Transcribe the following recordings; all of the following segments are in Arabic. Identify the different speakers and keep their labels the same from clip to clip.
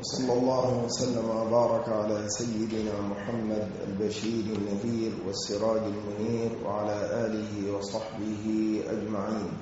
Speaker 1: وصلى الله وسلم وبارك على سيدنا محمد البشير النذير والسراج المنير وعلى آله وصحبه أجمعين.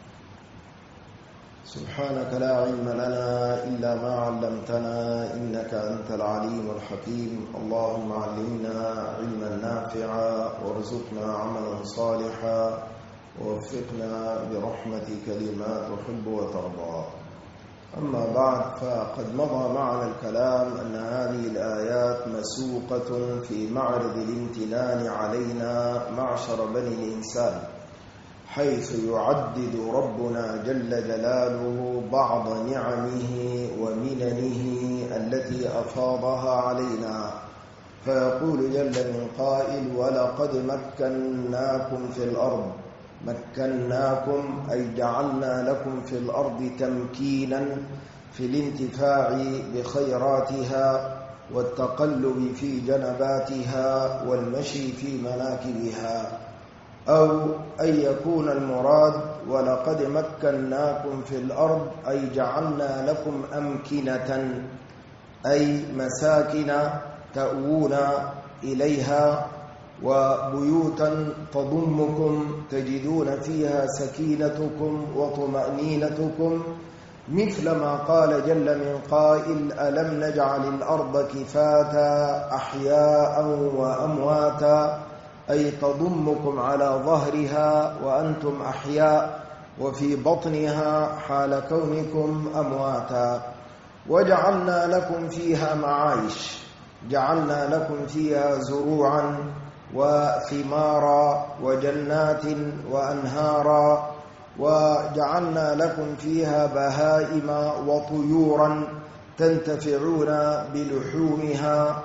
Speaker 1: سبحانك لا علم لنا إلا ما علمتنا إنك أنت العليم الحكيم. اللهم علمنا علما نافعا وارزقنا عملا صالحا ووفقنا برحمتك لما تحب وترضى. أما بعد، فقد مضى معنا الكلام أن هذه الآيات مسوقة في معرض الامتنان علينا معشر بني الإنسان، حيث يعدد ربنا جل جلاله بعض نعمه ومننه التي أفاضها علينا، فيقول جل من قائل: ولقد مكناكم في الأرض. مكناكم أي جعلنا لكم في الأرض تمكينا في الانتفاع بخيراتها والتقلب في جنباتها والمشي في مناكبها، أو أن يكون المراد ولقد مكناكم في الأرض أي جعلنا لكم أمكنة، أي مساكن تأوون إليها وبيوتا تضمكم تجدون فيها سكينتكم وطمأنينتكم، مثل ما قال جل من قائل: ألم نجعل الأرض كفاتا أحياء وأمواتا، أي تضمكم على ظهرها وأنتم أحياء وفي بطنها حال كونكم أمواتا. وجعلنا لكم فيها معايش، جعلنا لكم فيها زروعا وثمارا وجنات وأنهارا، وجعلنا لكم فيها بهائم وطيورا تنتفعون بلحومها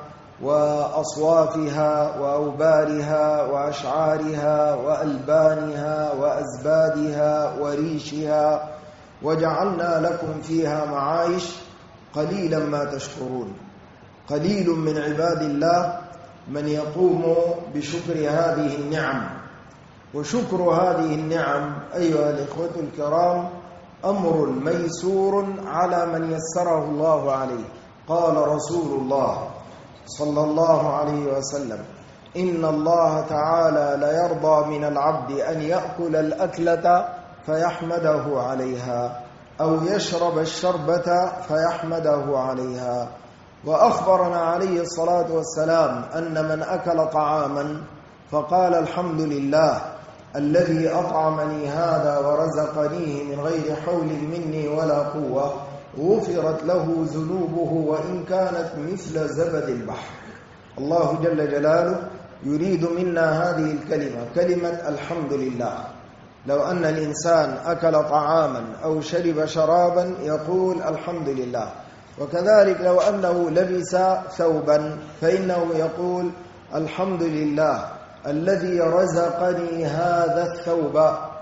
Speaker 1: وأصوافها وأوبارها وأشعارها وألبانها وأزبادها وريشها، وجعلنا لكم فيها معايش. قليلا ما تشكرون. قليل من عباد الله من يقوم بشكر هذه النعم. وشكر هذه النعم أيها الإخوة الكرام أمر ميسور على من يسره الله عليه. قال رسول الله صلى الله عليه وسلم: إن الله تعالى لا يرضى من العبد أن يأكل الأكلة فيحمده عليها، أو يشرب الشربة فيحمده عليها. وأخبرنا عليه الصلاة والسلام أن من أكل طعاما فقال: الحمد لله الذي أطعمني هذا ورزقنيه من غير حول مني ولا قوة، غفرت له ذنوبه وإن كانت مثل زبد البحر. الله جل جلاله يريد منا هذه الكلمة، كلمة الحمد لله. لو أن الإنسان أكل طعاما أو شرب شرابا يقول الحمد لله. وكذلك لو أنه لبس ثوبا فإنه يقول: الحمد لله الذي رزقني هذا الثوب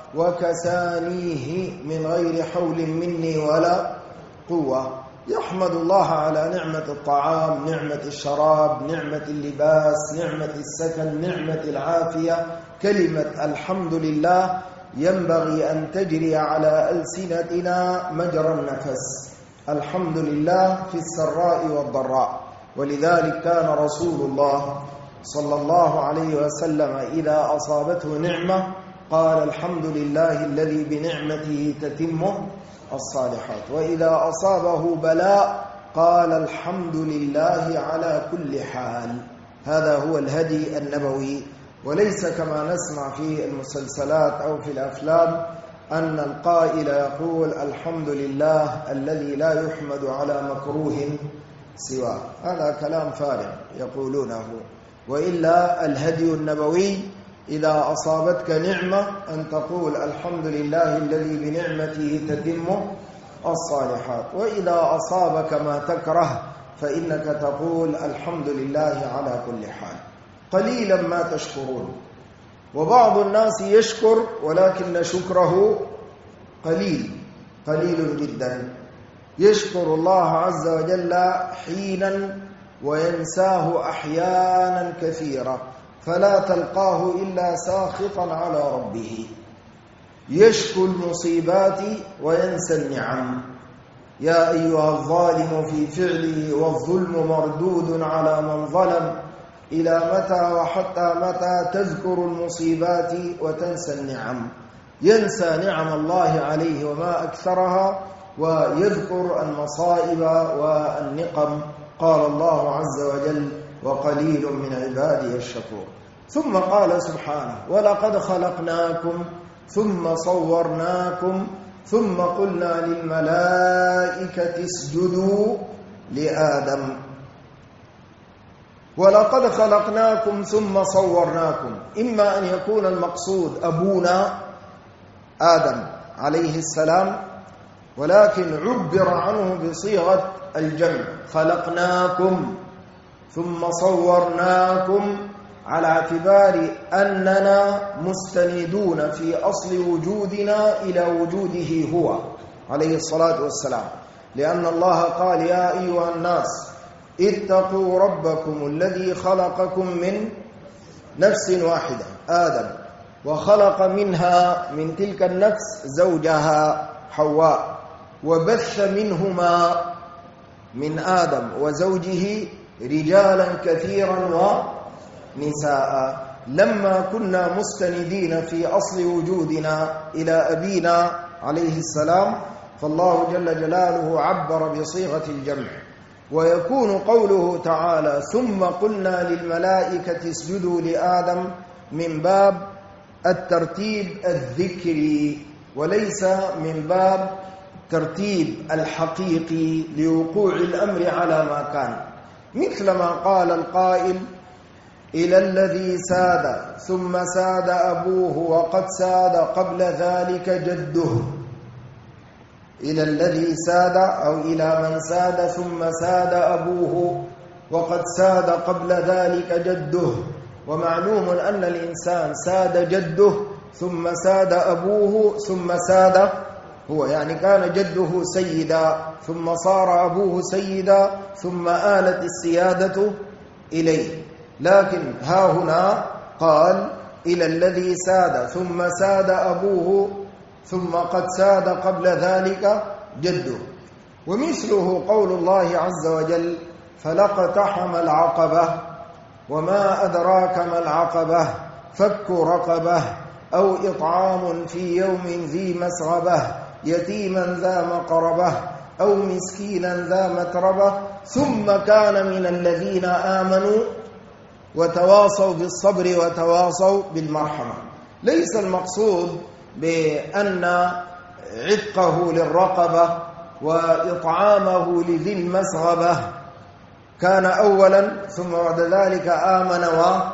Speaker 1: وكسانيه من غير حول مني ولا قوة. يحمد الله على نعمة الطعام، نعمة الشراب، نعمة اللباس، نعمة السكن، نعمة العافية. كلمة الحمد لله ينبغي أن تجري على ألسنتنا مجرى النفس. الحمد لله في السراء والضراء. ولذلك كان رسول الله صلى الله عليه وسلم إذا أصابته نعمة قال: الحمد لله الذي بنعمته تتم الصالحات. وإذا أصابه بلاء قال: الحمد لله على كل حال. هذا هو الهدي النبوي، وليس كما نسمع في المسلسلات أو في الأفلام أن القائل يقول: الحمد لله الذي لا يحمد على مكروه سواه. هذا كلام فارغ يقولونه. وإلا الهدي النبوي إذا أصابتك نعمة أن تقول: الحمد لله الذي بنعمته تتم الصالحات. وإذا أصابك ما تكره فإنك تقول: الحمد لله على كل حال. قليلا ما تشكرون. وبعض الناس يشكر ولكن شكره قليل جدا. يشكر الله عز وجل حينا وينساه أحيانا كثيرة، فلا تلقاه إلا ساخطا على ربه. يشكو المصيبات وينسى النعم. يا أيها الظالم في فعله والظلم مردود على من ظلم إلى متى وحتى متى تذكر المصيبات وتنسى النعم. ينسى نعم الله عليه وما أكثرها ويذكر المصائب والنقم. قال الله عز وجل وقليل من عبادي الشكور. ثم قال سبحانه ولقد خلقناكم ثم صورناكم ثم قلنا للملائكة اسجدوا لآدم. ولقد خلقناكم ثم صورناكم، إما أن يكون المقصود أبونا آدم عليه السلام، ولكن عبر عنه بصيغة الجمع خلقناكم ثم صورناكم، على اعتبار أننا مستندون في أصل وجودنا إلى وجوده هو عليه الصلاة والسلام، لأن الله قال يا أيها الناس اتقوا ربكم الذي خلقكم من نفس واحدة آدم وخلق منها من تلك النفس زوجها حواء وبث منهما من آدم وزوجه رجالا كثيرا ونساء. لما كنا مستندين في أصل وجودنا إلى أبينا عليه السلام فالله جل جلاله عبر بصيغة الجمع. ويكون قوله تعالى ثم قلنا للملائكة اسجدوا لآدم من باب الترتيب الذكري وليس من باب ترتيب الحقيقي لوقوع الأمر على ما كان، مثل ما قال القائل إلى الذي ساد ثم ساد أبوه وقد ساد قبل ذلك جده. إلى الذي ساد أو إلى من ساد ثم ساد أبوه وقد ساد قبل ذلك جده. ومعلوم أن الإنسان ساد جده ثم ساد أبوه ثم ساد هو، يعني كان جده سيدا ثم صار أبوه سيدا ثم آلت السيادة إليه. لكن ها هنا قال إلى الذي ساد ثم ساد أبوه ثم قد ساد قبل ذلك جده. ومثله قول الله عز وجل فلاقتحم العقبة وما أدراك ما العقبة فك رقبة أو إطعام في يوم ذي مسغبة يتيما ذا مقربة أو مسكينا ذا متربة ثم كان من الذين آمنوا وتواصوا بالصبر وتواصوا بالمرحمة. ليس المقصود بأن عتقه للرقبة وإطعامه لذي المسغبة كان أولا ثم بعد ذلك آمن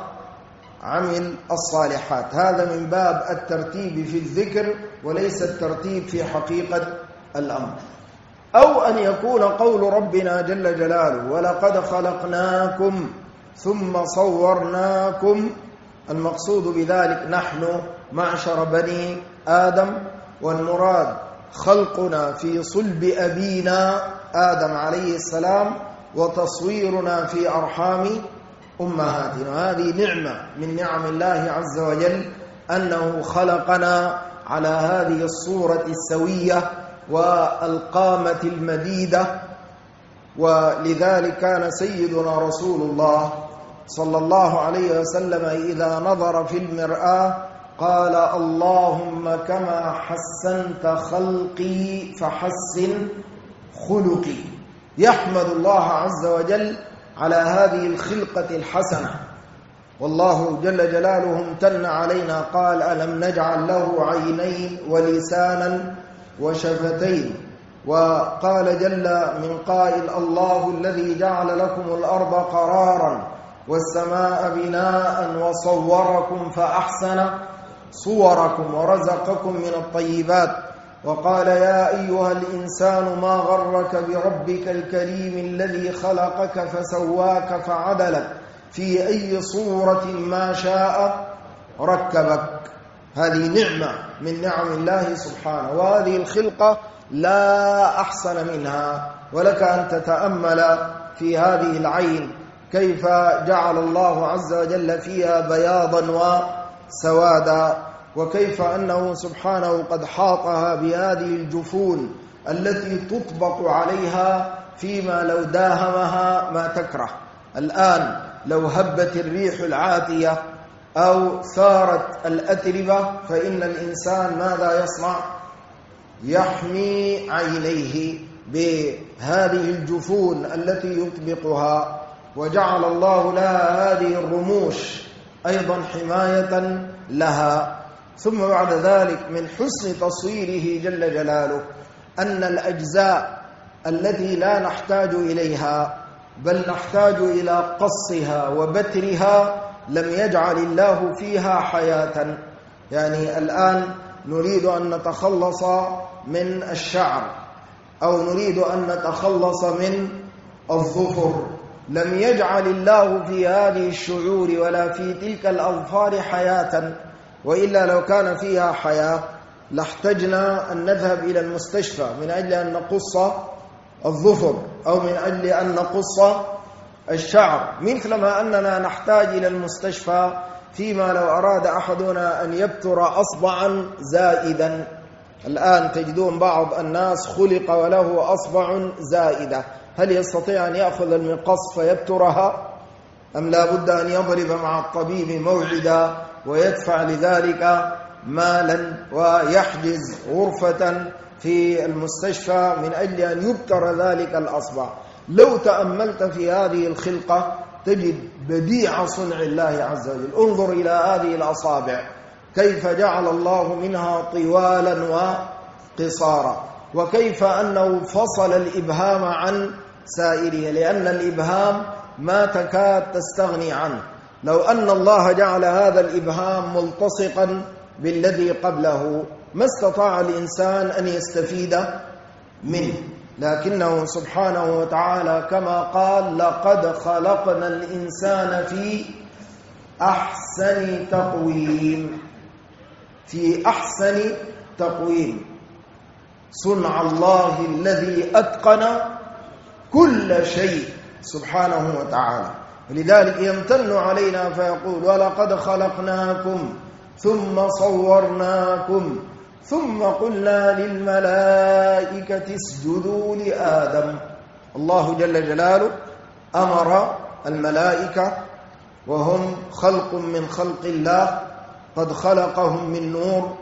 Speaker 1: وعمل الصالحات. هذا من باب الترتيب في الذكر وليس الترتيب في حقيقة الأمر. أو أن يكون قول ربنا جل جلاله ولقد خلقناكم ثم صورناكم، المقصود بذلك نحن معشر بني آدم، والمراد خلقنا في صلب أبينا آدم عليه السلام وتصويرنا في أرحام أمهاتنا. هذه نعمة من نعم الله عز وجل أنه خلقنا على هذه الصورة السوية والقامة المديدة. ولذلك كان سيدنا رسول الله صلى الله عليه وسلم إذا نظر في المرآة قال اللهم كما حسنت خلقي فحسن خلقي، يحمد الله عز وجل على هذه الخلقة الحسنة. والله جل جلاله امتن علينا قال ألم نجعل له عينين ولسانا وشفتين. وقال جل من قائل الله الذي جعل لكم الأرض قرارا والسماء بناء وصوركم فأحسن صوركم ورزقكم من الطيبات. وقال يا أيها الإنسان ما غرك بربك الكريم الذي خلقك فسواك فعدلك في أي صورة ما شاء ركبك. هذه نعمة من نعم الله سبحانه، وهذه الخلقة لا أحسن منها. ولك أن تتأمل في هذه العين كيف جعل الله عز وجل فيها بياضا وسوادا، وكيف أنه سبحانه قد حاطها بهذه الجفون التي تطبق عليها فيما لو داهمها ما تكره. الآن لو هبت الريح العاتية أو ثارت الأتربة فإن الإنسان ماذا يصنع؟ يحمي عينيه بهذه الجفون التي يطبقها، وجعل الله لها هذه الرموش أيضا حماية لها. ثم بعد ذلك من حسن تصويره جل جلاله أن الأجزاء التي لا نحتاج إليها بل نحتاج إلى قصها وبترها لم يجعل الله فيها حياة. يعني الآن نريد أن نتخلص من الشعر أو نريد أن نتخلص من الظفر، لم يجعل الله في هذه الشعور ولا في تلك الأظفار حياة، وإلا لو كان فيها حياة لاحتجنا أن نذهب إلى المستشفى من أجل أن نقص الظفر أو من أجل أن نقص الشعر، مثلما أننا نحتاج إلى المستشفى فيما لو أراد أحدنا أن يبتر أصبعا زائدا. الآن تجدون بعض الناس خلق وله أصبع زائدة، هل يستطيع أن يأخذ المقص فيبترها أم لا بد أن يضرب مع الطبيب موعدا ويدفع لذلك مالا ويحجز غرفة في المستشفى من أجل أن يبتر ذلك الأصبع؟ لو تأملت في هذه الخلقة تجد بديع صنع الله عز وجل. انظر إلى هذه الأصابع كيف جعل الله منها طوالا وقصارا، وكيف أنه فصل الإبهام عن سائره، لأن الإبهام ما تكاد تستغني عنه. لو أن الله جعل هذا الإبهام ملتصقا بالذي قبله ما استطاع الإنسان أن يستفيد منه، لكنه سبحانه وتعالى كما قال لقد خلقنا الإنسان في أحسن تقويم، في أحسن تقويم. صنع الله الذي أتقن كل شيء سبحانه وتعالى، ولذلك يمتن علينا فيقول ولقد خلقناكم ثم صورناكم ثم قلنا للملائكة اسجدوا لآدم. الله جل جلاله أمر الملائكة وهم خلق من خلق الله قد خلقهم من نور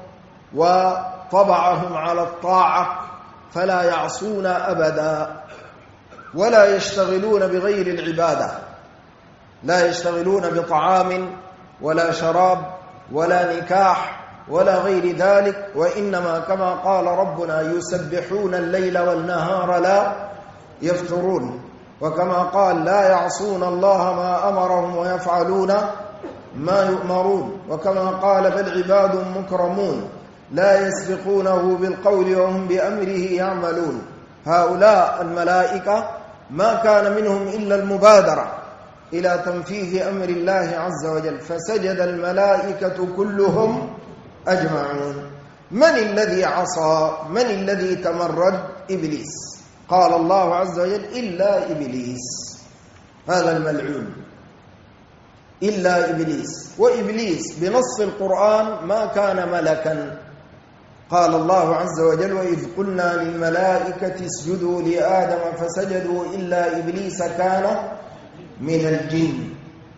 Speaker 1: وطبعهم على الطاعة فلا يعصون أبدا ولا يشتغلون بغير العبادة، لا يشتغلون بطعام ولا شراب ولا نكاح ولا غير ذلك، وإنما كما قال ربنا يسبحون الليل والنهار لا يفترون، وكما قال لا يعصون الله ما أمرهم ويفعلون ما يؤمرون، وكما قال بل عباد مكرمون لا يسبقونه بالقول وهم بأمره يعملون. هؤلاء الملائكة ما كان منهم إلا المبادرة إلى تنفيذ أمر الله عز وجل، فسجد الملائكة كلهم أجمعون. من الذي عصى؟ من الذي تمرد؟ إبليس. قال الله عز وجل إلا إبليس، هذا الملعون، إلا إبليس. وإبليس بنص القرآن ما كان ملكا. قال الله عز وجل وإذ قلنا للملائكة اسجدوا لآدم فسجدوا إلا إبليس كان من الجن،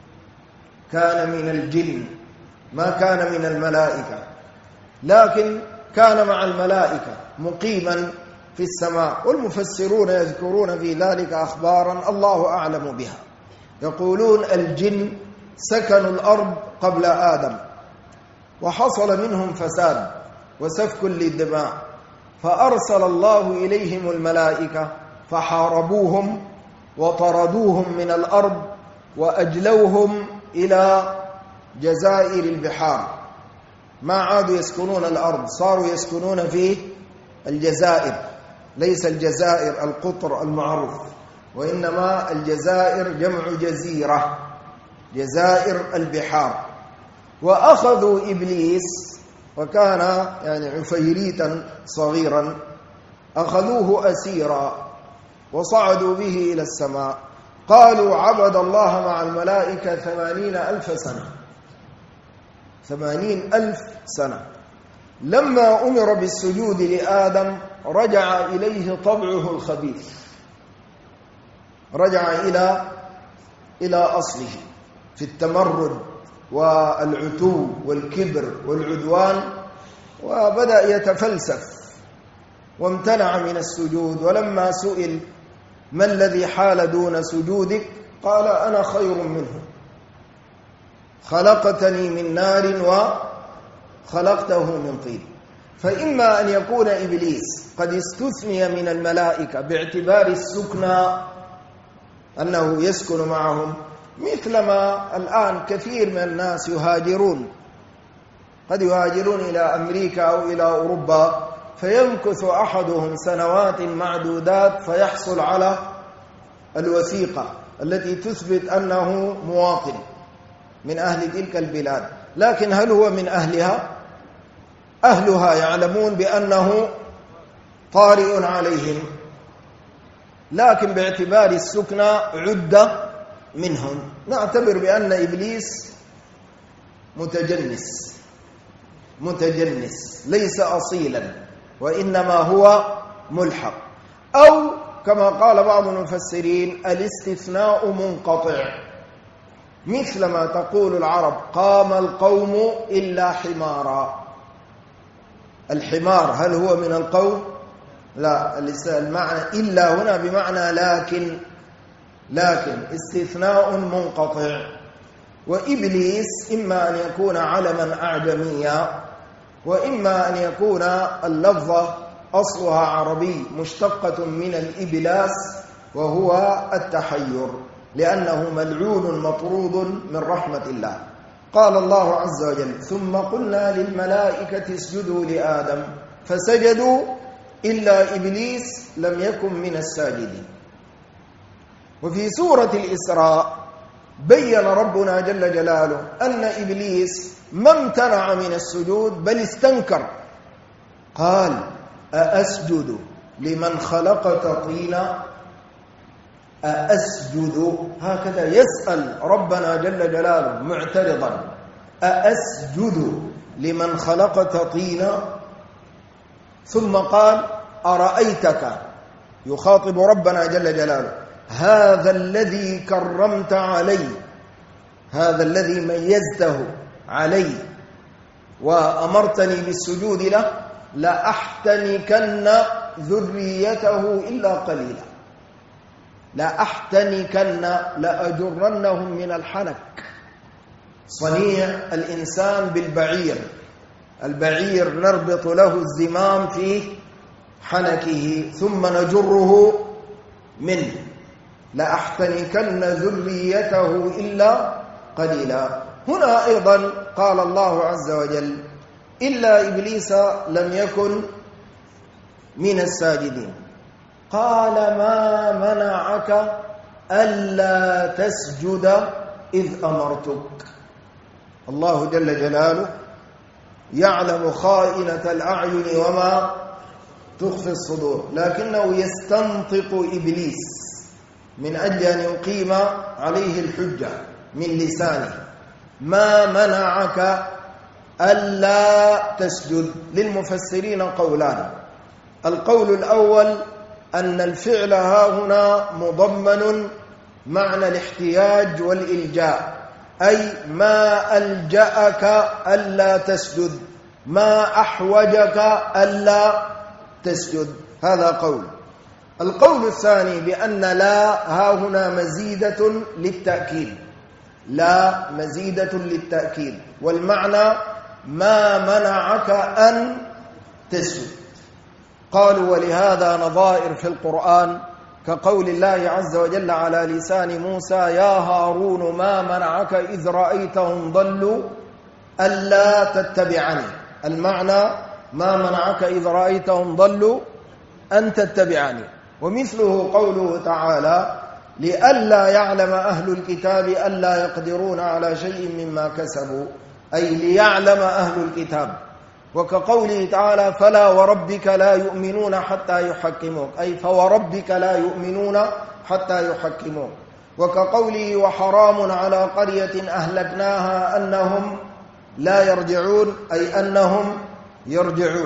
Speaker 1: كان من الجن ما كان من الملائكة، لكن كان مع الملائكة مقيما في السماء. والمفسرون يذكرون في ذلك أخبارا الله أعلم بها، يقولون الجن سكنوا الأرض قبل آدم وحصل منهم فساد وسفك للدماء، فأرسل الله إليهم الملائكة فحاربوهم وطردوهم من الأرض وأجلوهم إلى جزائر البحار، ما عادوا يسكنون الأرض، صاروا يسكنون في الجزائر. ليس الجزائر القطر المعروف، وإنما الجزائر جمع جزيرة، جزائر البحار. وأخذوا إبليس وكان يعني عفيريتا صغيرا، أخذوه أسيرا وصعدوا به إلى السماء. قالوا عبد الله مع الملائكة 80,000 سنة، 80,000 سنة. لما أمر بالسجود لآدم رجع إليه طبعه الخبيث، رجع إلى أصله في التمرد والعتو والكبر والعدوان، وبدأ يتفلسف وامتنع من السجود. ولما سئل ما الذي حال دون سجودك قال أنا خير منه، خلقتني من نار وخلقته من طين. فإما أن يكون إبليس قد استثني من الملائكة باعتبار السكنى أنه يسكن معهم، مثلما الآن كثير من الناس يهاجرون، قد يهاجرون إلى أمريكا أو إلى أوروبا، فيمكث أحدهم سنوات معدودات فيحصل على الوثيقة التي تثبت أنه مواطن من أهل تلك البلاد، لكن هل هو من أهلها؟ أهلها يعلمون بأنه طارئ عليهم، لكن باعتبار السكنى عد منهم. نعتبر بأن إبليس متجنس ليس أصيلا، وإنما هو ملحق، أو كما قال بعض المفسرين الاستثناء منقطع، مثل ما تقول العرب قام القوم إلا حمارا. الحمار هل هو من القوم؟ لا، المعنى إلا هنا بمعنى لكن استثناء منقطع. وإبليس إما أن يكون علما أعجميا، وإما أن يكون اللفظة أصلها عربي مشتقة من الإبلاس وهو التحير، لأنه ملعون مطرود من رحمة الله. قال الله عز وجل ثم قلنا للملائكة اسجدوا لآدم فسجدوا إلا إبليس لم يكن من الساجدين. وفي سورة الإسراء بين ربنا جل جلاله أن إبليس ما امتنع من السجود بل استنكر، قال أأسجد لمن خلقت طينا، أأسجد، هكذا يسأل ربنا جل جلاله معترضا، أأسجد لمن خلقت طينا. ثم قال أرأيتك، يخاطب ربنا جل جلاله، هذا الذي كرمت علي، هذا الذي ميزته علي وأمرتني بالسجود له، لأحتنكن ذريته إلا قليلا، لأحتنكن لأجرنهم من الحنك. صنيع الإنسان بالبعير، البعير نربط له الزمام في حنكه ثم نجره منه، لأحتنكن ذريته إلا قليلا. هنا أيضا قال الله عز وجل إلا إبليس لم يكن من الساجدين. قال ما منعك ألا تسجد إذ أمرتك. الله جل جلاله يعلم خائنة الأعين وما تخفي الصدور، لكنه يستنطق إبليس من أجل أن يقيم عليه الحجة من لسانه. ما منعك ألا تسجد؟ للمفسرين قولان. القول الأول أن الفعل ها هنا مضمن معنى الاحتياج والإلجاء، أي ما ألجأك ألا تسجد، ما أحوجك ألا تسجد، هذا قول. القول الثاني بأن لا ها هنا مزيدة للتأكيد، لا مزيدة للتأكيد، والمعنى ما منعك أن تسجد. قالوا ولهذا نظائر في القرآن كقول الله عز وجل على لسان موسى يا هارون ما منعك إذ رأيتهم ضلوا ألا تتبعني. المعنى ما منعك إذ رأيتهم ضلوا أن تتبعني. ومثله قوله تعالى لئلا يعلم أهل الكتاب ألا يقدرون على شيء مما كسبوا، أي ليعلم أهل الكتاب. وكقوله تعالى فلا وربك لا يؤمنون حتى يحكموك، أي فوربك لا يؤمنون حتى يحكموك. وكقوله وحرام على قرية أهلكناها أنهم لا يرجعون، أي أنهم يرجعون.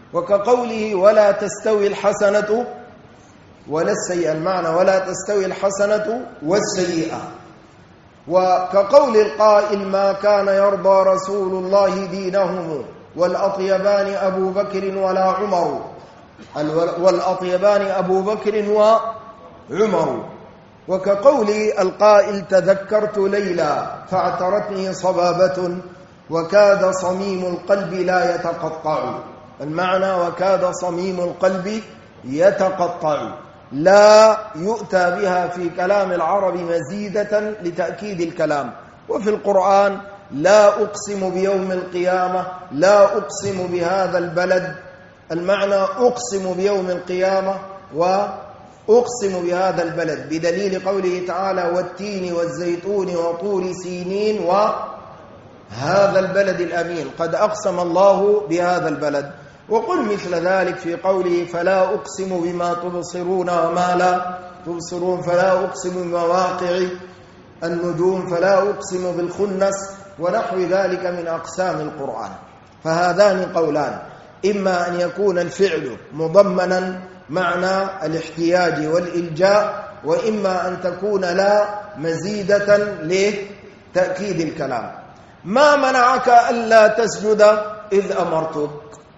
Speaker 1: وكقوله ولا تستوي الحسنة ولا السيئة، المعنى ولا تستوي الحسنة والسيئة. وكقول القائل ما كان يرضى رسول الله دينهم والأطيبان أبو بكر ولا عمر، والأطيبان أبو بكر وعمر. وكقول القائل تذكرت ليلى فاعترتني صبابة وكاد صميم القلب لا يتقطع، المعنى وكاد صميم القلب يتقطع، لا يؤتى بها في كلام العرب مزيدة لتأكيد الكلام. وفي القرآن لا أقسم بيوم القيامة، لا أقسم بهذا البلد، المعنى أقسم بيوم القيامة وأقسم بهذا البلد، بدليل قوله تعالى والتين والزيتون وطور سينين وهذا البلد الأمين، قد أقسم الله بهذا البلد. وقل مثل ذلك في قوله فلا أقسم بما تبصرون وما لا تبصرون، فلا أقسم بمواقع النجوم، فلا أقسم بالخنس، ونحو ذلك من أقسام القرآن. فهذان قولان، إما أن يكون الفعل مضمنا معنى الاحتياج والإلجاء، وإما أن تكون لا مزيدة لتأكيد الكلام. ما منعك ألا تسجد إذ أمرتك،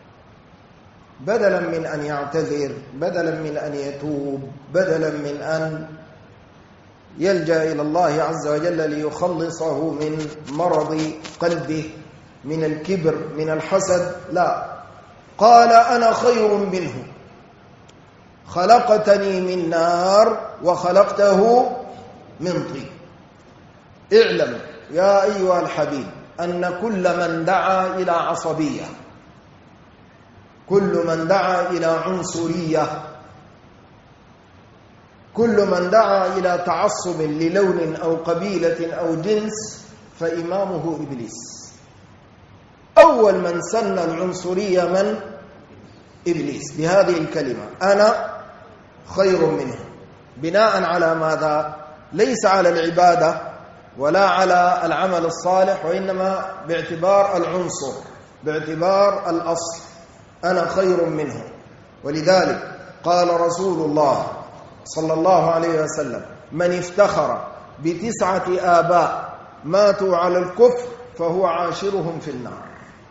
Speaker 1: بدلا من أن يعتذر، بدلا من أن يتوب، بدلا من أن يلجأ إلى الله عز وجل ليخلصه من مرض قلبه، من الكبر، من الحسد، لا، قال أنا خير منه خلقتني من نار وخلقته من طين. اعلم يا أيها الحبيب أن كل من دعا إلى عصبية، كل من دعا إلى عنصرية، كل من دعا إلى تعصب للون أو قبيلة أو جنس فإمامه إبليس. أول من سن العنصرية من؟ إبليس، بهذه الكلمة أنا خير منه، بناء على ماذا؟ ليس على العبادة ولا على العمل الصالح، وإنما باعتبار العنصر، باعتبار الأصل، أنا خير منه. ولذلك قال رسول الله صلى الله عليه وسلم من افتخر ب9 آباء ماتوا على الكفر فهو عاشرهم في النار.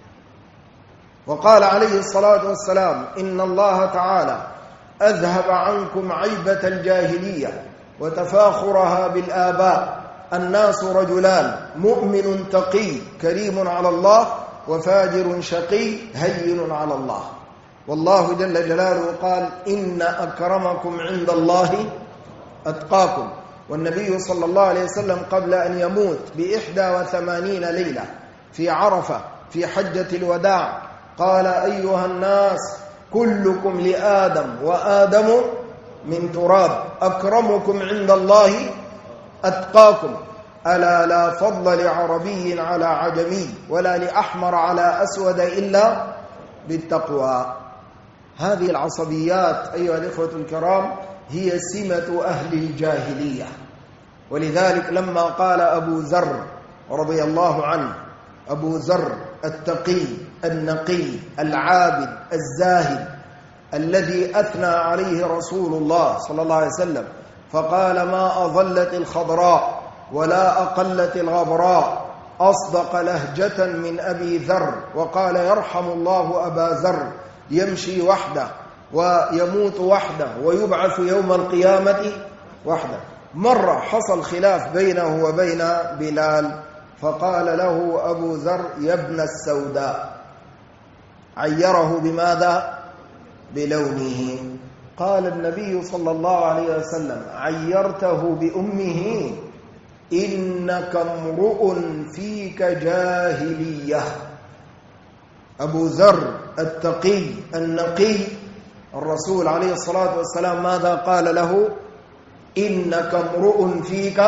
Speaker 1: وقال عليه الصلاة والسلام إن الله تعالى أذهب عنكم عيبة الجاهلية وتفاخرها بالآباء، الناس رجلان مؤمن تقي كريم على الله وفاجر شقي هين على الله. والله جل جلاله قال إن أكرمكم عند الله أتقاكم. والنبي صلى الله عليه وسلم قبل أن يموت ب81 ليلة في عرفة في حجة الوداع قال أيها الناس كلكم لآدم وآدم من تراب، أكرمكم عند الله أتقاكم، ألا لا فضل لعربي على عجمي ولا لأحمر على أسود إلا بالتقوى. هذه العصبيات أيها الإخوة الكرام هي سمة أهل الجاهلية. ولذلك لما قال أبو ذر رضي الله عنه، أبو ذر التقي النقي العابد الزاهد الذي أثنى عليه رسول الله صلى الله عليه وسلم فقال ما أظلت الخضراء ولا أقلت الغبراء أصدق لهجة من أبي ذر، وقال يرحم الله أبا ذر يمشي وحده ويموت وحده ويبعث يوم القيامة وحده. مرة حصل خلاف بينه وبين بلال فقال له أبو ذر يا ابن السوداء، عيره بماذا؟ بلونه. قال النبي صلى الله عليه وسلم عيرته بأمه إنك امرؤ فيك جاهلية. أبو ذر التقي النقي الرسول عليه الصلاة والسلام ماذا قال له؟ إنك امرؤ فيك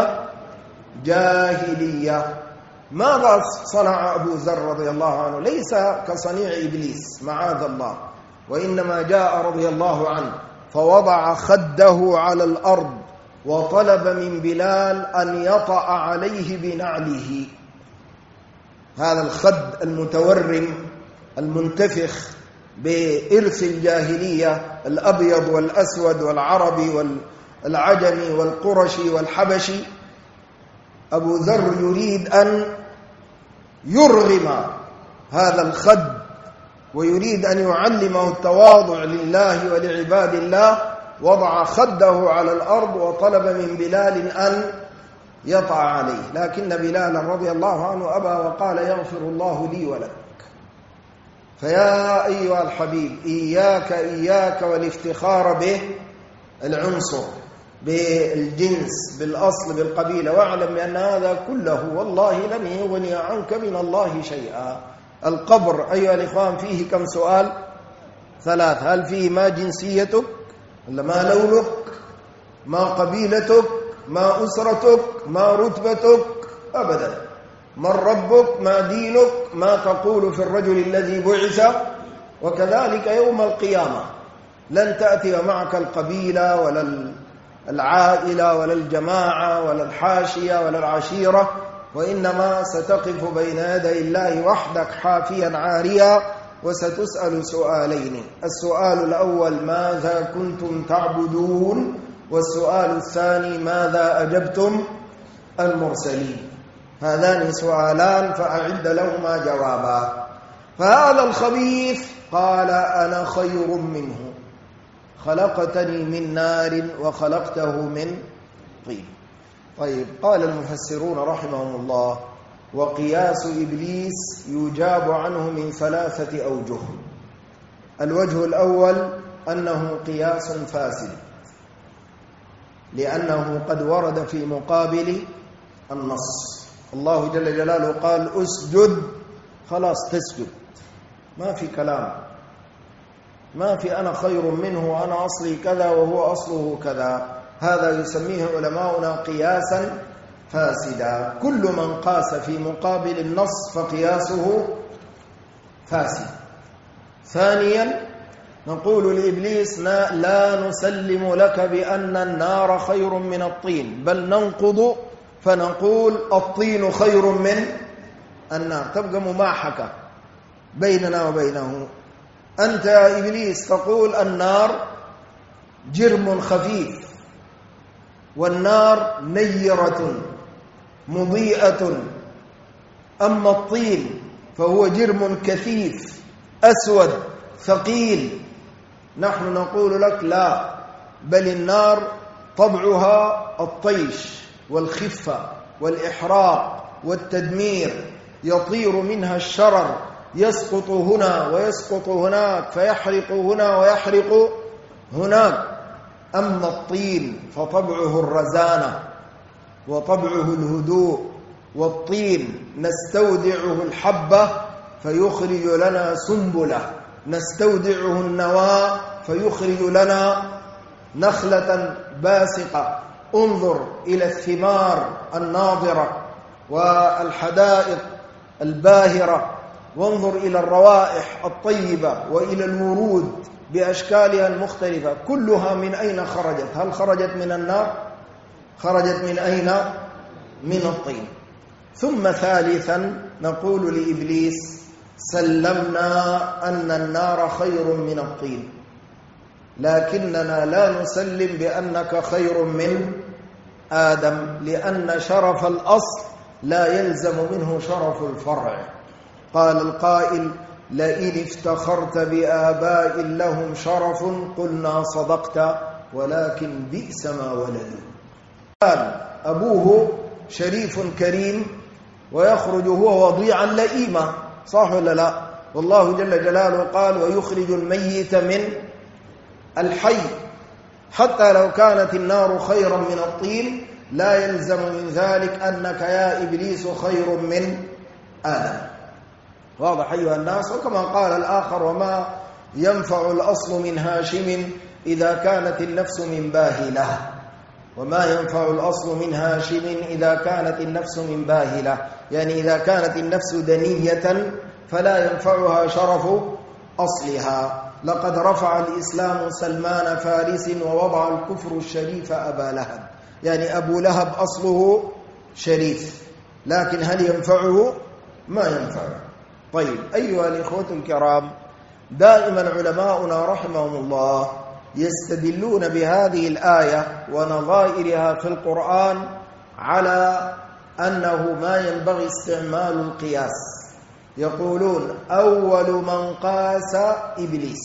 Speaker 1: جاهلية. ماذا صنع أبو ذر رضي الله عنه؟ ليس كصنيع إبليس معاذ الله، وإنما جاء رضي الله عنه فوضع خده على الأرض وطلب من بلال أن يطأ عليه بنعله. هذا الخد المتورم المنتفخ بإرث الجاهلية، الأبيض والأسود والعربي والعجمي والقرشي والحبشي. أبو ذر يريد أن يرغم هذا الخد ويريد أن يعلمه التواضع لله ولعباد الله، وضع خده على الأرض وطلب من بلال أن يطع عليه، لكن بلال رضي الله عنه أبى وقال يغفر الله لي ولك. فيا أيها الحبيب إياك والافتخار بالعنصر، بالجنس، بالأصل، بالقبيلة، واعلم بأن هذا كله والله لن يغني عنك من الله شيئا. القبر أيها الإخوان فيه كم سؤال؟ 3. هل فيه ما جنسيتك؟ ولا ما لونك؟ ما قبيلتك؟ ما أسرتك؟ ما رتبتك؟ أبدا. من ربك؟ ما دينك؟ ما تقول في الرجل الذي بعث؟ وكذلك يوم القيامة لن تأتي معك القبيلة ولا العائلة ولا الجماعة ولا الحاشية ولا العشيرة، وإنما ستقف بين يدي الله وحدك حافيا عاريا، وستسأل سؤالين: السؤال الأول ماذا كنتم تعبدون؟ والسؤال الثاني ماذا أجبتم المرسلين؟ هذان سؤالان فأعد لهما جوابا. فهذا الخبيث قال أنا خير منه، خلقتني من نار وخلقته من طين. طيب، قال المفسرون رحمهم الله: وقياس إبليس يجاب عنه من 3 أوجه. الوجه الأول أنه قياس فاسد، لأنه قد ورد في مقابل النص. الله جل جلاله قال اسجد، خلاص تسجد، ما في كلام، ما في أنا خير منه وأنا أصلي كذا وهو أصله كذا. هذا يسميه علماؤنا قياسا فاسدا. كل من قاس في مقابل النص فقياسه فاسد. ثانيا نقول لإبليس لا نسلم لك بأن النار خير من الطين، بل ننقض فنقول الطين خير من النار، تبقى مماحكة بيننا وبينه. أنت يا إبليس تقول النار جرم خفيف، والنار نيرة مضيئة، أما الطين فهو جرم كثيف أسود ثقيل. نحن نقول لك لا، بل النار طبعها الطيش والخفة والإحراق والتدمير، يطير منها الشرر، يسقط هنا ويسقط هناك، فيحرق هنا ويحرق هناك. أما الطين فطبعه الرزانة وطبعه الهدوء، والطين نستودعه الحبة فيخرج لنا سنبلة، نستودعه النواة فيخرج لنا نخلة باسقة. انظر إلى الثمار الناضرة والحدائق الباهرة، وانظر إلى الروائح الطيبة وإلى الورود بأشكالها المختلفة، كلها من أين خرجت؟ هل خرجت من النار؟ خرجت من أين؟ من الطين. ثم ثالثا نقول لإبليس سلمنا أن النار خير من الطين، لكننا لا نسلم بأنك خير من آدم، لأن شرف الأصل لا يلزم منه شرف الفرع. قال القائل لئن افتخرت بآباء لهم شرف قلنا صدقت ولكن بئس ما ولدوا. قال أبوه شريف كريم ويخرج هو وضيعا لئيما، صح ولا لا؟ والله جل جلاله قال ويخرج الميت من الحي. حتى لو كانت النار خيرا من الطين لا يلزم من ذلك أنك يا إبليس خير من آدم. واضح أيها الناس؟ وكما قال الآخر وما ينفع الأصل من هاشم إذا كانت النفس من باهلة. وما ينفع الأصل من هاشم إذا كانت النفس من باهلة، يعني إذا كانت النفس دنية فلا ينفعها شرف أصلها. لقد رفع الإسلام سلمان فارس ووضع الكفر الشريف أبا لهب، يعني أبو لهب أصله شريف، لكن هل ينفعه؟ ما ينفعه. طيب أيها الإخوة الكرام، دائما علماؤنا رحمهم الله يستدلون بهذه الآية ونظائرها في القرآن على أنه ما ينبغي استعمال القياس. يقولون أول من قاس إبليس،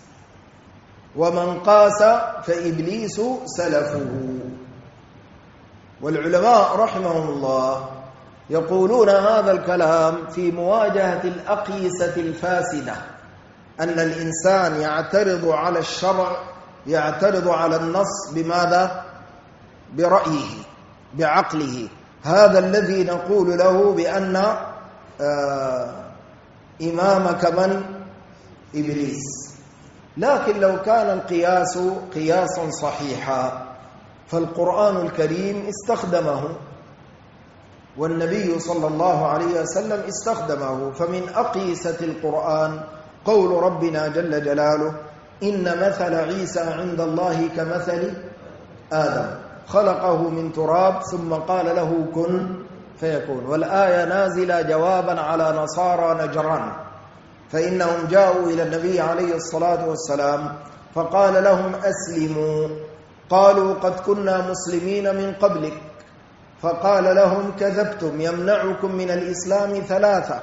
Speaker 1: ومن قاس فإبليس سلفه. والعلماء رحمهم الله يقولون هذا الكلام في مواجهة الأقيسة الفاسدة، أن الإنسان يعترض على الشرع، يعترض على النص بماذا؟ برأيه، بعقله. هذا الذي نقول له بأن إمامك من؟ إبليس. لكن لو كان القياس قياسا صحيحا فالقرآن الكريم استخدمه، والنبي صلى الله عليه وسلم استخدمه. فمن أقيسة القرآن قول ربنا جل جلاله: إن مثل عيسى عند الله كمثل آدم خلقه من تراب ثم قال له كن فيكون. والآية نازلة جوابا على نصارى نجران، فإنهم جاءوا إلى النبي عليه الصلاة والسلام فقال لهم أسلموا، قالوا قد كنا مسلمين من قبلك، فقال لهم كذبتم، يمنعكم من الإسلام ثلاثة: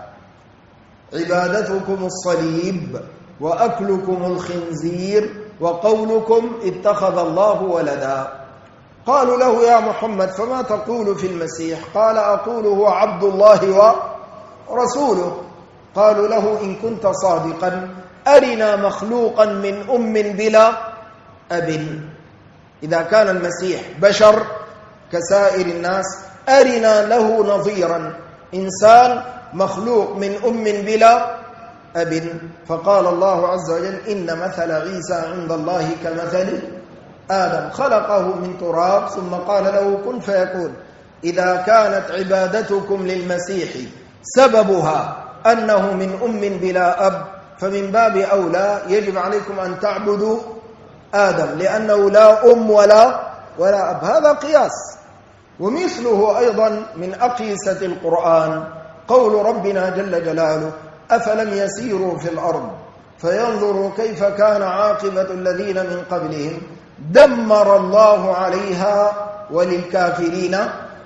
Speaker 1: عبادتكم الصليب، وأكلكم الخنزير، وقولكم اتخذ الله ولدا. قالوا له يا محمد فما تقول في المسيح؟ قال أقول هو عبد الله ورسوله. قالوا له إن كنت صادقا أرنا مخلوقا من أم بلا أب. إذا كان المسيح بشر كسائر الناس أرنا له نظيرا، إنسان مخلوق من أم بلا أب. فقال الله عز وجل: إن مثل عيسى عند الله كمثل آدم خلقه من تراب ثم قال له كن فيكون. إذا كانت عبادتكم للمسيح سببها أنه من أم بلا أب، فمن باب أولى يجب عليكم أن تعبدوا آدم، لأنه لا أم ولا أب. هذا قياس. ومثله أيضا من أقيسة القرآن قول ربنا جل جلاله: أفلم يسيروا في الأرض فينظروا كيف كان عاقبة الذين من قبلهم دمر الله عليها وللكافرين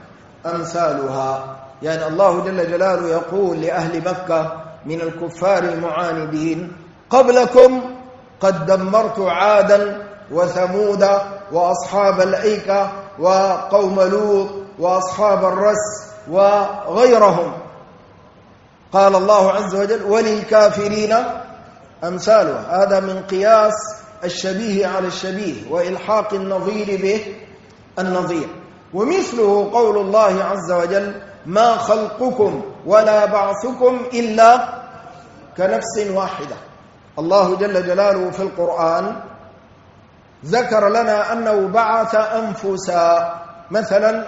Speaker 1: أمثالها. يعني الله جل جلاله يقول لأهل مكة من الكفار المعاندين: قبلكم قد دمرت عادا وثمود وأصحاب الأيكة وقوم لوط وأصحاب الرس وغيرهم. قال الله عز وجل: وللكافرين أمثالها. هذا من قياس الشبيه على الشبيه وإلحاق النظير به النظير. ومثله قول الله عز وجل: ما خلقكم ولا بعثكم إلا كنفس واحدة. الله جل جلاله في القرآن ذكر لنا أنه بعث أنفسا، مثلا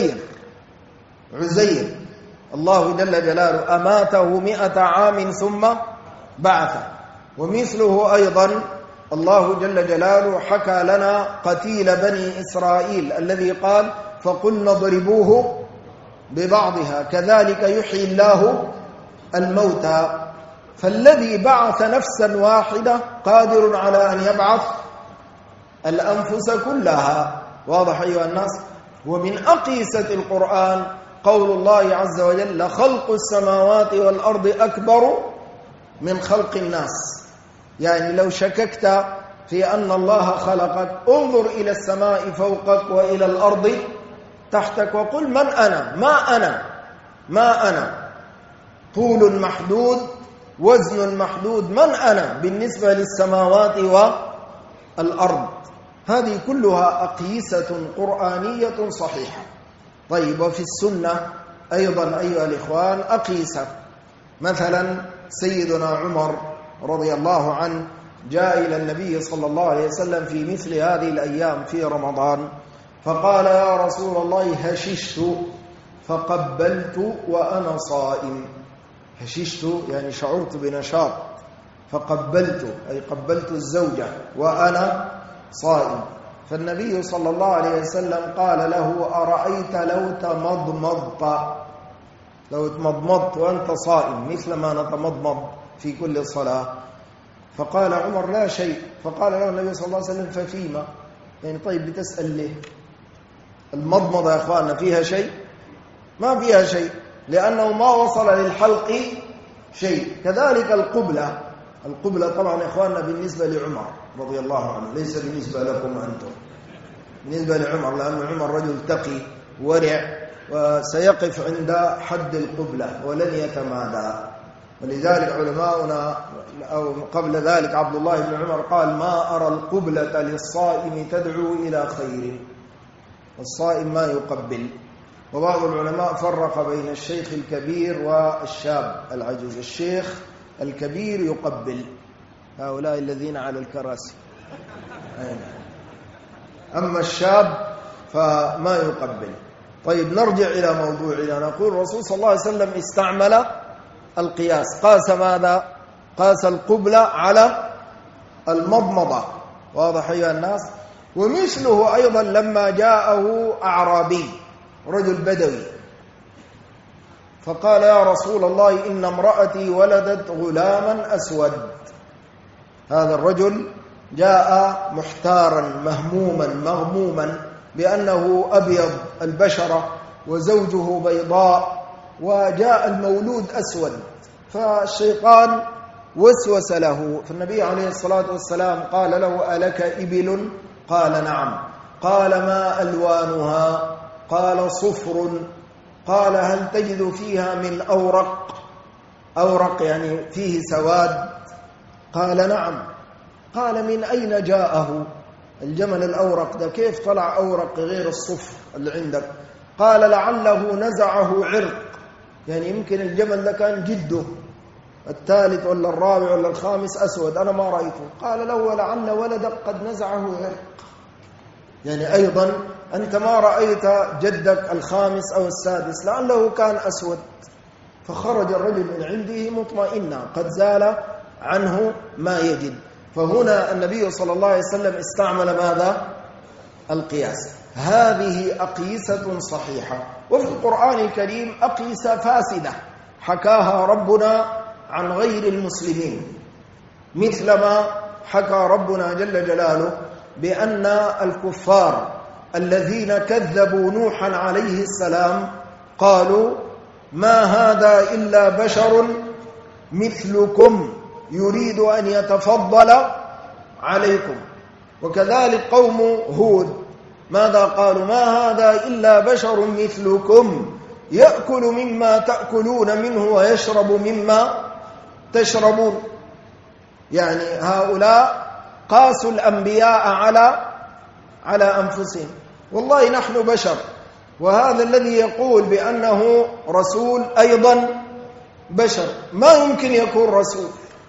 Speaker 1: عزير الله جل جلاله أماته 100 عام ثم بعثه. ومثله أيضا الله جل جلاله حكى لنا قتيل بني إسرائيل الذي قال: فقلنا اضربوه ببعضها كذلك يحيي الله الموتى. فالذي بعث نفسا واحدة قادر على أن يبعث الأنفس كلها. واضح أيها الناس؟ ومن أقيسة القرآن قول الله عز وجل: لخلق السماوات والأرض أكبر من خلق الناس. يعني لو شككت في أن الله خلقك انظر إلى السماء فوقك وإلى الأرض تحتك وقل: من أنا؟ ما أنا طول محدود، وزن محدود، من أنا بالنسبة للسماوات والأرض؟ هذه كلها أقيسة قرآنية صحيحة. طيب، وفي السنة أيضا أيها الإخوان أقيسة. مثلا سيدنا عمر رضي الله عنه جاء إلى النبي صلى الله عليه وسلم في مثل هذه الأيام في رمضان فقال: يا رسول الله هششت فقبلت وأنا صائم. هششت يعني شعرت بنشاط، فقبلت أي قبلت الزوجة وأنا صائم. فالنبي صلى الله عليه وسلم قال له: أرأيت لو تمضمضت وأنت صائم مثل ما نتمضمض في كل صلاة؟ فقال عمر: لا شيء. فقال له النبي صلى الله عليه وسلم: ففيما؟ يعني طيب بتسأل ليه؟ المضمضة يا أخواننا فيها شيء؟ ما فيها شيء، لأنه ما وصل للحلق شيء. كذلك القبلة طبعا يا أخواننا بالنسبة لعمر رضي الله عنه، ليس بالنسبة لكم أنتم، بالنسبة لعمر، لأن عمر رجل تقي ورع وسيقف عند حد القبلة ولن يتمادى. ولذلك علماؤنا أو قبل ذلك عبد الله بن عمر قال: ما أرى القبلة للصائم تدعو إلى خير، الصائم ما يقبل. وبعض العلماء فرق بين الشيخ الكبير والشاب العجوز. الشيخ الكبير يقبل، هؤلاء الذين على الكراسي، أما الشاب فما يقبل. طيب نرجع إلى موضوعنا. نقول الرسول صلى الله عليه وسلم استعمل القياس. قاس ماذا؟ قاس القبلة على المضمضة. واضح أيها الناس؟ ومثله أيضا لما جاءه أعرابي رجل بدوي فقال: يا رسول الله إن امرأتي ولدت غلاما أسود. هذا الرجل جاء محتارا مهموما مغموما بأنه أبيض البشرة وزوجه بيضاء وجاء المولود أسود. فالشيطان وسوس له، فالنبي عليه الصلاة والسلام قال له: ألك إبل؟ قال: نعم. قال: ما ألوانها؟ قال: صفر. قال: هل تجد فيها من أورق يعني فيه سواد؟ قال: نعم. قال: من أين جاءه الجمل الأورق ده؟ كيف طلع أورق غير الصفر اللي عندك؟ قال: لعله نزعه عرق، يعني يمكن الجمل ده كان جده الثالث ولا الرابع ولا الخامس أسود، أنا ما رأيته. قال له: ولعل ولدك قد نزعه عرق، يعني أيضا أنت ما رأيت جدك الخامس أو السادس، لعله كان أسود. فخرج الرجل من عنده مطمئنا قد زال عنه ما يجد. فهنا النبي صلى الله عليه وسلم استعمل ماذا؟ القياس. هذه أقيسة صحيحة. وفي القرآن الكريم أقيسة فاسدة حكاها ربنا عن غير المسلمين، مثلما حكى ربنا جل جلاله بأن الكفار الذين كذبوا نوحا عليه السلام قالوا: ما هذا إلا بشر مثلكم يريد أن يتفضل عليكم. وكذلك قوم هود ماذا قالوا؟ ما هذا إلا بشر مثلكم يأكل مما تأكلون منه ويشرب مما تشربون. يعني هؤلاء قاسوا الأنبياء على أنفسهم. والله نحن بشر، وهذا الذي يقول بأنه رسول أيضا بشر، ما يمكن يكون رسول.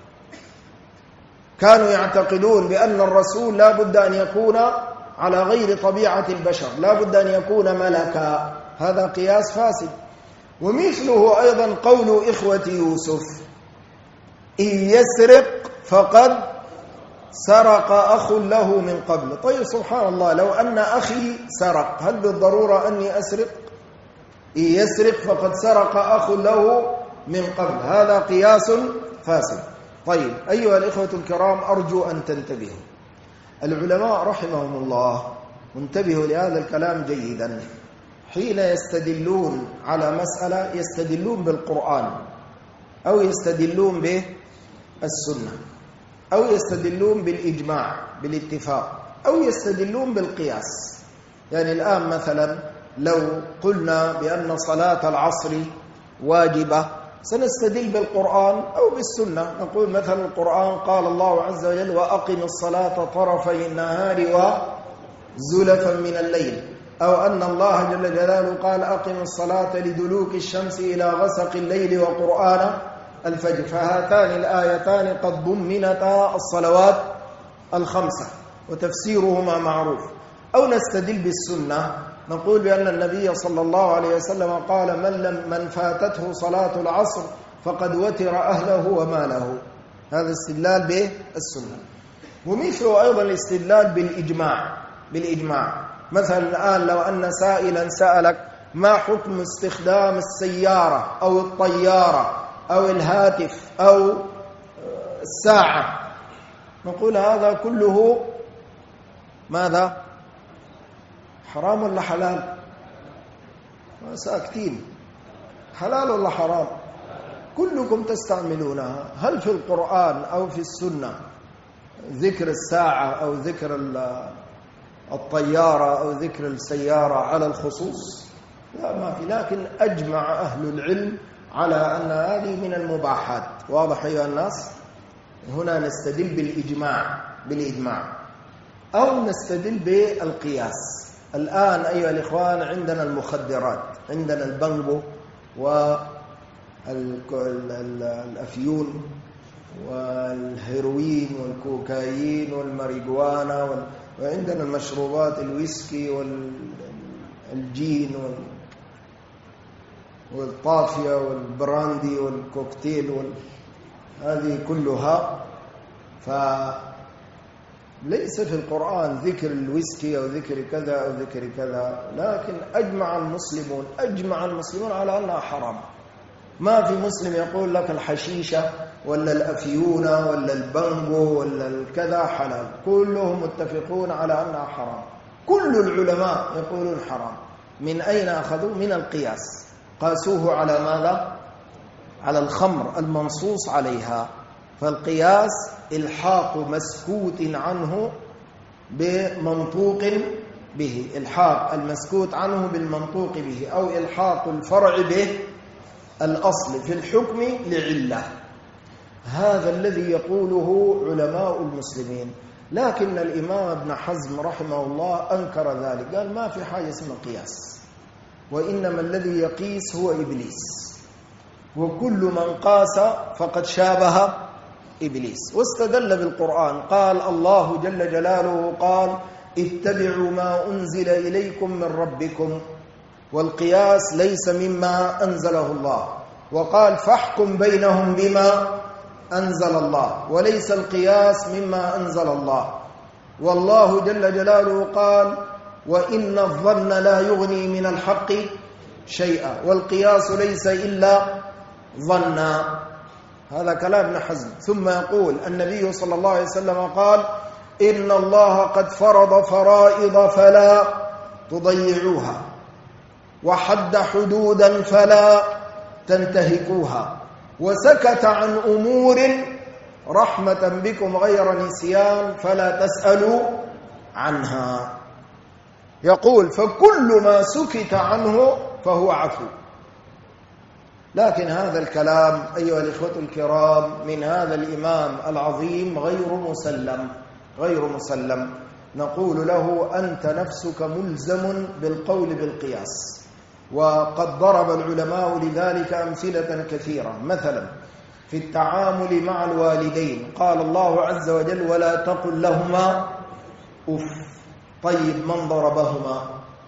Speaker 1: كانوا يعتقدون بأن الرسول لا بد أن يكون على غير طبيعة البشر، لا بد أن يكون ملكا. هذا قياس فاسد. ومثله أيضا قول إخوة يوسف: إن يسرق فقد سرق أخ له من قبل. طيب سبحان الله، لو أن أخي سرق هل بالضرورة أني أسرق؟ إن يسرق فقد سرق أخ له من قبل. هذا قياس فاسد. طيب أيها الإخوة الكرام، أرجو أن تنتبهوا. العلماء رحمهم الله انتبهوا لهذا الكلام جيدا. حين يستدلون على مسألة يستدلون بالقرآن أو يستدلون بالسنة أو يستدلون بالإجماع بالاتفاق أو يستدلون بالقياس. يعني الآن مثلا لو قلنا بأن صلاة العصر واجبة سنستدل بالقرآن أو بالسنة. نقول مثلا القرآن قال الله عز وجل: وأقم الصلاة طرفي النهار وزلفا من الليل. أو أن الله جل جلاله قال: أقم الصلاة لدلوك الشمس إلى غسق الليل وقرآن الفجر. فهاتان الآيتان قد ضمنتا الصلوات الخمسة وتفسيرهما معروف. أو نستدل بالسنة، نقول بأن النبي صلى الله عليه وسلم قال: من فاتته صلاة العصر فقد وتر أهله وماله. هذا استدلال بالسنة. ومثله أيضا الاستدلال بالإجماع. مثلا الآن لو أن سائلا سألك: ما حكم استخدام السيارة أو الطيارة أو الهاتف أو الساعة نقول هذا كله ماذا؟ حرام ولا حلال؟ ساكتين. حلال ولا حرام؟ كلكم تستعملونها. هل في القرآن أو في السنة ذكر الساعة أو ذكر الطيارة أو ذكر السيارة على الخصوص؟ لا، ما في. لكن أجمع أهل العلم على أن هذه من المباحات. واضح أيها الناس؟ هنا نستدل بالإجماع أو نستدل بالقياس. الآن أيها الإخوان عندنا المخدرات، عندنا البانجو والأفيون والهيروين والكوكايين والماريجوانا وعندنا المشروبات الويسكي والجين والطافية والبراندي والكوكتيل هذه كلها. فليس في القرآن ذكر الويسكي أو ذكر كذا أو ذكر كذا، لكن أجمع المسلمون على أنها حرام. ما في مسلم يقول لك الحشيشة ولا الأفيونة ولا البانجو ولا الكذا حلال، كلهم متفقون على أنها حرام. كل العلماء يقولون حرام. من أين أخذوا؟ من القياس. قاسوه على ماذا؟ على الخمر المنصوص عليها. فالقياس إلحاق مسكوت عنه بمنطوق به، إلحاق المسكوت عنه بالمنطوق به، أو إلحاق الفرع به الأصل في الحكم لعلة. هذا الذي يقوله علماء المسلمين. لكن الإمام ابن حزم رحمه الله أنكر ذلك، قال ما في حاجة اسمها قياس، وإنما الذي يقيس هو إبليس، وكل من قاس فقد شابه إبليس. واستدل بالقرآن، قال الله جل جلاله قال اتبعوا ما أنزل إليكم من ربكم، والقياس ليس مما أنزله الله. وقال فاحكم بينهم بما أنزل الله، وليس القياس مما أنزل الله. والله جل جلاله قال وإن الظن لا يغني من الحق شيئا، والقياس ليس إلا ظنا. هذا كلام ابن حزم. ثم يقول النبي صلى الله عليه وسلم قال إن الله قد فرض فرائض فلا تضيعوها، وحد حدودا فلا تنتهكوها، وسكت عن أمور رحمة بكم غير نسيان فلا تسألوا عنها. يقول فكل ما سكت عنه فهو عفو. لكن هذا الكلام أيها الإخوة الكرام من هذا الإمام العظيم غير مسلم. نقول له أنت نفسك ملزم بالقول بالقياس. وقد ضرب العلماء لذلك أمثلة كثيرة. مثلا في التعامل مع الوالدين قال الله عز وجل ولا تقل لهما أف. طيب من ضربهما؟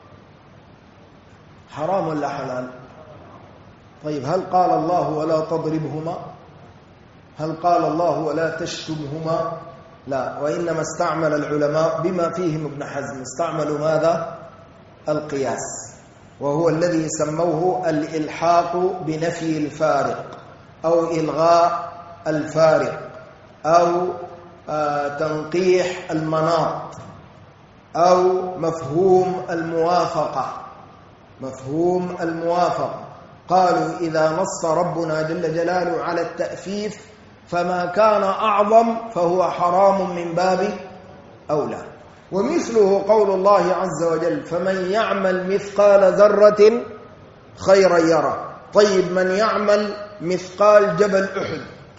Speaker 1: حرام ولا حلال؟ طيب هل قال الله ولا تضربهما؟ هل قال الله ولا تشتمهما؟ لا. وإنما استعمل العلماء بما فيهم ابن حزم، استعملوا ماذا؟ القياس، وهو الذي سموه الإلحاق بنفي الفارق أو إلغاء الفارق أو تنقيح المناط أو مفهوم الموافقة. قالوا إذا نص ربنا جل جلاله على التأفيف فما كان أعظم فهو حرام من باب أولى. ومثله قول الله عز وجل فمن يعمل مثقال ذرة خيرا يره. طيب من يعمل مثقال جبل أحد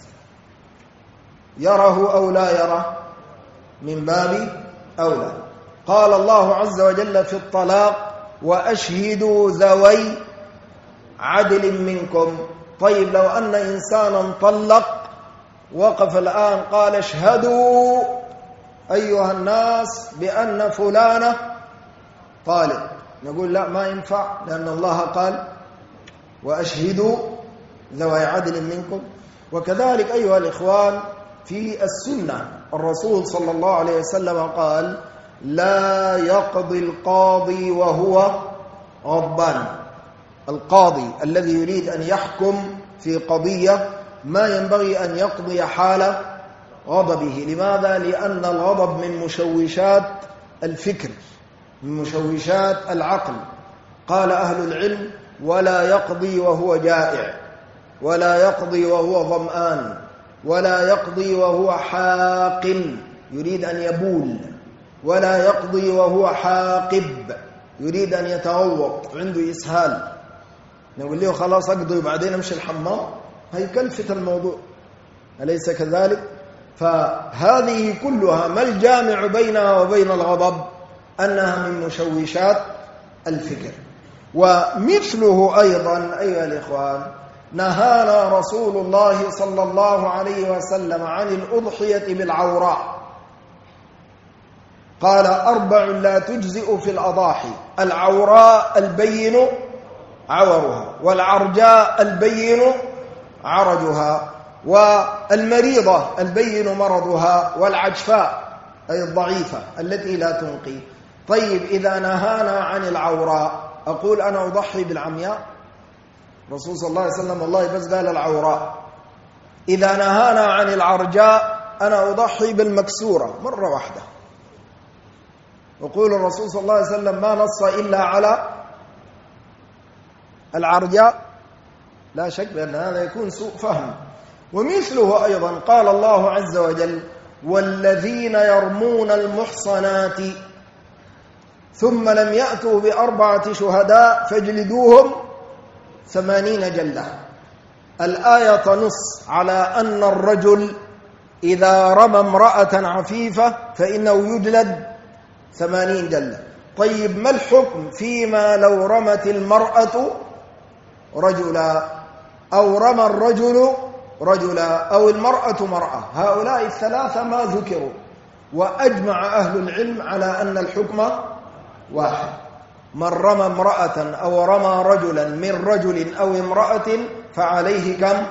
Speaker 1: يره أو لا يره؟ من باب أولى. قال الله عز وجل في الطلاق وأشهدوا ذوي عدل منكم. طيب لو أن إنسانا طلق وقف الآن قال اشهدوا أيها الناس بأن فلانة طالق، نقول لا ما ينفع، لأن الله قال وأشهدوا ذوي عدل منكم. وكذلك أيها الإخوان في السنة الرسول صلى الله عليه وسلم قال لا يقضي القاضي وهو غضبان. القاضي الذي يريد أن يحكم في قضية ما ينبغي أن يقضي حال غضبه. لماذا؟ لأن الغضب من مشوشات الفكر، من مشوشات العقل. قال أهل العلم: ولا يقضي وهو جائع، ولا يقضي وهو ظمآن، ولا يقضي وهو حاق يريد أن يبول، ولا يقضي وهو حاقب يريد أن يتغوط، عنده إسهال. نقول له خلاص أقضي وبعدين أمشي الحمام، هيكلفت الموضوع، أليس كذلك؟ فهذه كلها ما الجامع بينها وبين الغضب؟ أنها من مشوشات الفكر. ومثله أيضا أيها الإخوان، نهانا رسول الله صلى الله عليه وسلم عن الأضحية بالعوراء. قال: 4 لا تجزئ في الأضاحي: العوراء البين عورها، والعرجاء البين عرجها، والمريضة البين مرضها، والعجفاء أي الضعيفة التي لا تنقي. طيب إذا نهانا عن العوراء، أقول أنا أضحي بالعمياء؟ الرسول صلى الله عليه وسلم والله بس قال العوراء. إذا نهانا عن العرجاء، أنا أضحي بالمكسورة مرة واحدة. وقول الرسول صلى الله عليه وسلم: ما نص إلا على العرجاء. لا شك بأن هذا يكون سوء فهم. ومثله أيضا قال الله عز وجل: والذين يرمون المحصنات ثم لم يأتوا ب4 شهداء فاجلدوهم 80 جلدة. الآية تنص على أن الرجل إذا رمى امرأة عفيفة فإنه يجلد 80 جلدة. طيب ما الحكم فيما لو رمت المرأة رجلا، أو رمى الرجل رجلا، أو المرأة مرأة؟ هؤلاء الثلاثة ما ذكروا، وأجمع أهل العلم على أن الحكم واحد. من رمى امرأة أو رمى رجلا من رجل أو امرأة فعليه كم؟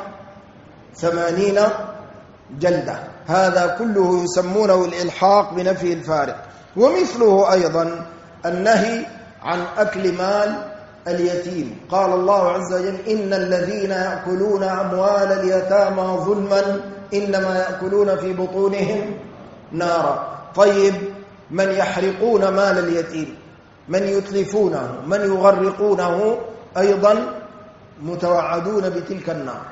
Speaker 1: 80 جلدة. هذا كله يسمونه الإلحاق بنفي الفارق. ومثله أيضا النهي عن أكل مال اليتيم. قال الله عز وجل: إن الذين يأكلون أموال اليتامى ظلما إنما يأكلون في بطونهم نارا. طيب من يحرقون مال اليتيم، من يتلفونه، من يغرقونه، أيضا متوعدون بتلك النار،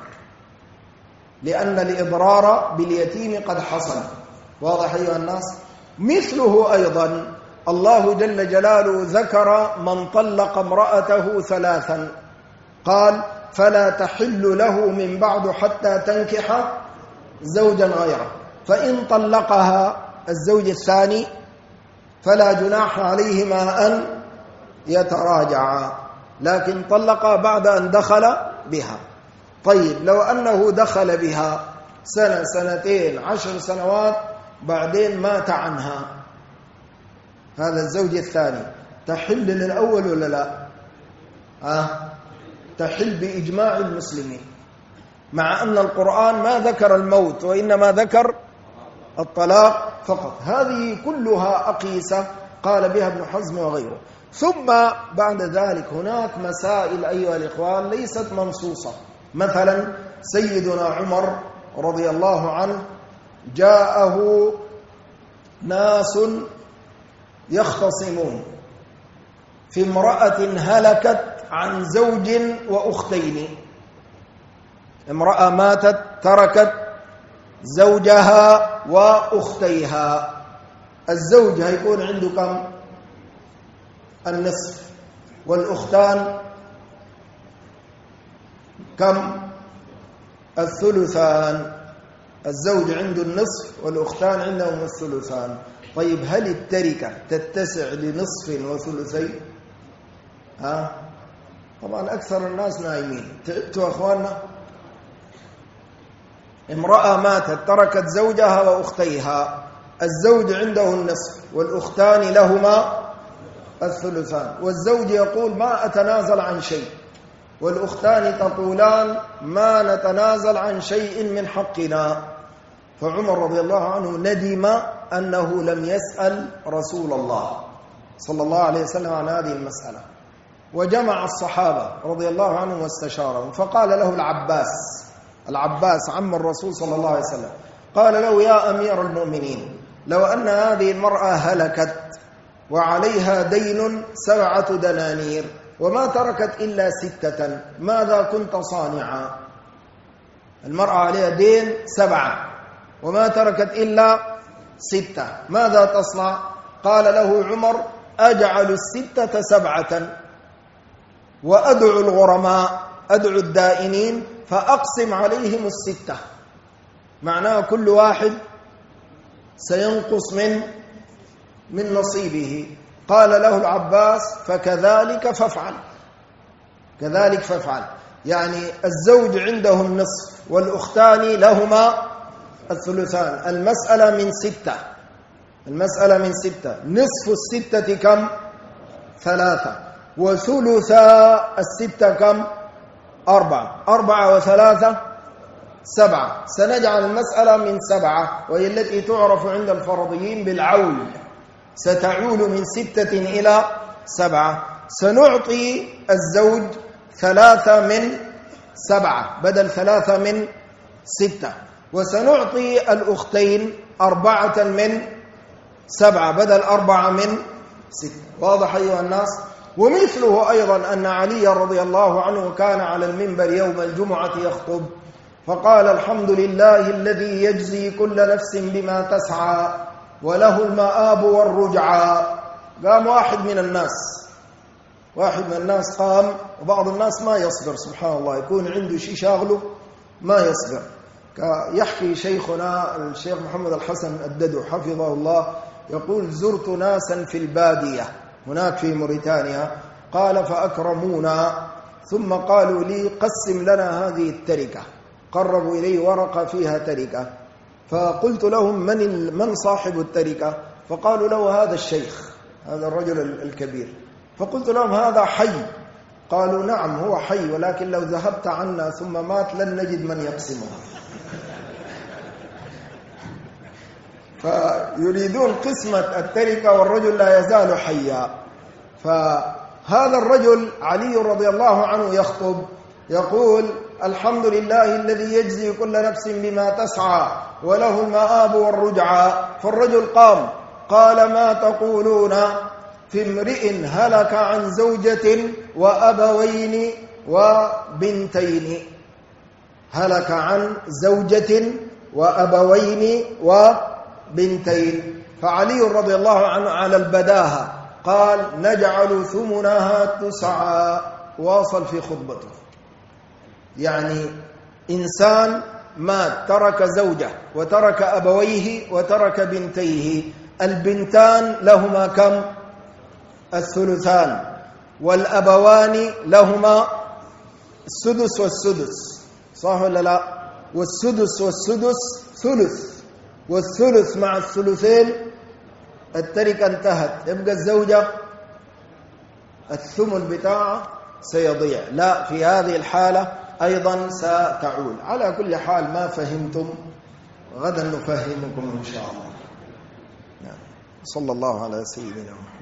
Speaker 1: لأن الإضرار باليتيم قد حصل. واضح أيها الناس؟ مثله أيضا الله جل جلاله ذكر من طلق امرأته 3، قال: فلا تحل له من بعد حتى تنكح زوجا غيره. فإن طلقها الزوج الثاني فلا جناح عليهما أن يتراجعا، لكن طلقها بعد أن دخل بها. طيب لو أنه دخل بها 1 2 10 سنوات بعدين مات عنها، هذا الزوج الثاني، تحل للأول ولا لا؟ تحل بإجماع المسلمين، مع أن القرآن ما ذكر الموت وإنما ذكر الطلاق فقط. هذه كلها أقيسة قال بها ابن حزم وغيره. ثم بعد ذلك هناك مسائل أيها الإخوان ليست منصوصة. مثلا سيدنا عمر رضي الله عنه جاءه ناس يختصمون في امرأة هلكت عن زوج وأختين. امرأة ماتت تركت زوجها وأختيها. الزوج هيكون عنده كم؟ النصف. والأختان كم؟ الثلثان. الزوج عنده النصف والأختان عندهم الثلثان. طيب هل التركة تتسع لنصف وثلثين؟ طبعا أكثر الناس نايمين. تعبتوا أخواننا؟ امرأة ماتت تركت زوجها وأختيها، الزوج عنده النصف والأختان لهما الثلثان، والزوج يقول ما أتنازل عن شيء، والأختان تقولان ما نتنازل عن شيء من حقنا. فعمر رضي الله عنه ندم أنه لم يسأل رسول الله صلى الله عليه وسلم عن هذه المسألة، وجمع الصحابة رضي الله عنهم واستشارهم، فقال له العباس عم الرسول صلى الله عليه وسلم: قال له: يا أمير المؤمنين، لو أن هذه المرأة هلكت وعليها دين 7 دنانير وما تركت إلا 6، ماذا كنت صانعا؟ المرأة عليها دين 7 وما تركت إلا 6، ماذا تصنع؟ قال له عمر: أجعل 6 7 وأدعو الغرماء، أدعو الدائنين فأقسم عليهم 6، معناه كل واحد سينقص من نصيبه. قال له العباس: فكذلك فافعل، كذلك فافعل. يعني الزوج عنده النصف والأختان لهما الثلثان. المسألة من 6، المسألة من 6، نصف 6 كم؟ 3، وثلثا 6 كم؟ 4، 4 و3 7. سنجعل المسألة من 7، وهي التي تعرف عند الفرضيين بالعول، ستعول من 6 إلى 7. سنعطي الزوج 3 من 7 بدل 3 من 6، وسنعطي الأختين 4 من 7 بدل 4 من 6. واضح أيها الناس؟ ومثله أيضا أن علي رضي الله عنه كان على المنبر يوم الجمعة يخطب فقال: الحمد لله الذي يجزي كل نفس بما تسعى وله المآب والرجعى. قام واحد من الناس قام، وبعض الناس ما يصبر، سبحان الله، يكون عنده شيء شاغله ما يصبر. يحكي شيخنا الشيخ محمد الحسن الددو حفظه الله، يقول: زرت ناسا في البادية هناك في موريتانيا، قال: فأكرمونا ثم قالوا لي: قسم لنا هذه التركة. قربوا إلي ورقة فيها تركة، فقلت لهم: من صاحب التركة؟ فقالوا له: هذا الشيخ، هذا الرجل الكبير. فقلت لهم: هذا حي؟ قالوا: نعم هو حي، ولكن لو ذهبت عنا ثم مات لن نجد من يقسمها. فيريدون قسمة التركة والرجل لا يزال حيا. فهذا الرجل علي رضي الله عنه يخطب يقول: الحمد لله الذي يجزي كل نفس بما تسعى وله المآب والرجعى. فالرجل قام قال: ما تقولون في امرئ هلك عن زوجة وأبوين وبنتين؟ هلك عن زوجة وأبوين وبنتين. فعلي رضي الله عنه على البداهة قال: نجعل ثمنها 9. واصل في خطبته، يعني إنسان مات ترك زوجة وترك أبويه وترك بنتيه، البنتان لهما كم؟ الثلثان، والأبوان لهما السدس والسدس، صح ولا لا؟ والسدس والسدس ثلث، والثلث مع الثلثين التركة انتهت، يبقى الزوجة الثمن بتاعه سيضيع. لا، في هذه الحالة أيضا ستعول. على كل حال ما فهمتم غدا نفهمكم إن شاء الله. صلى الله على سيدنا محمد.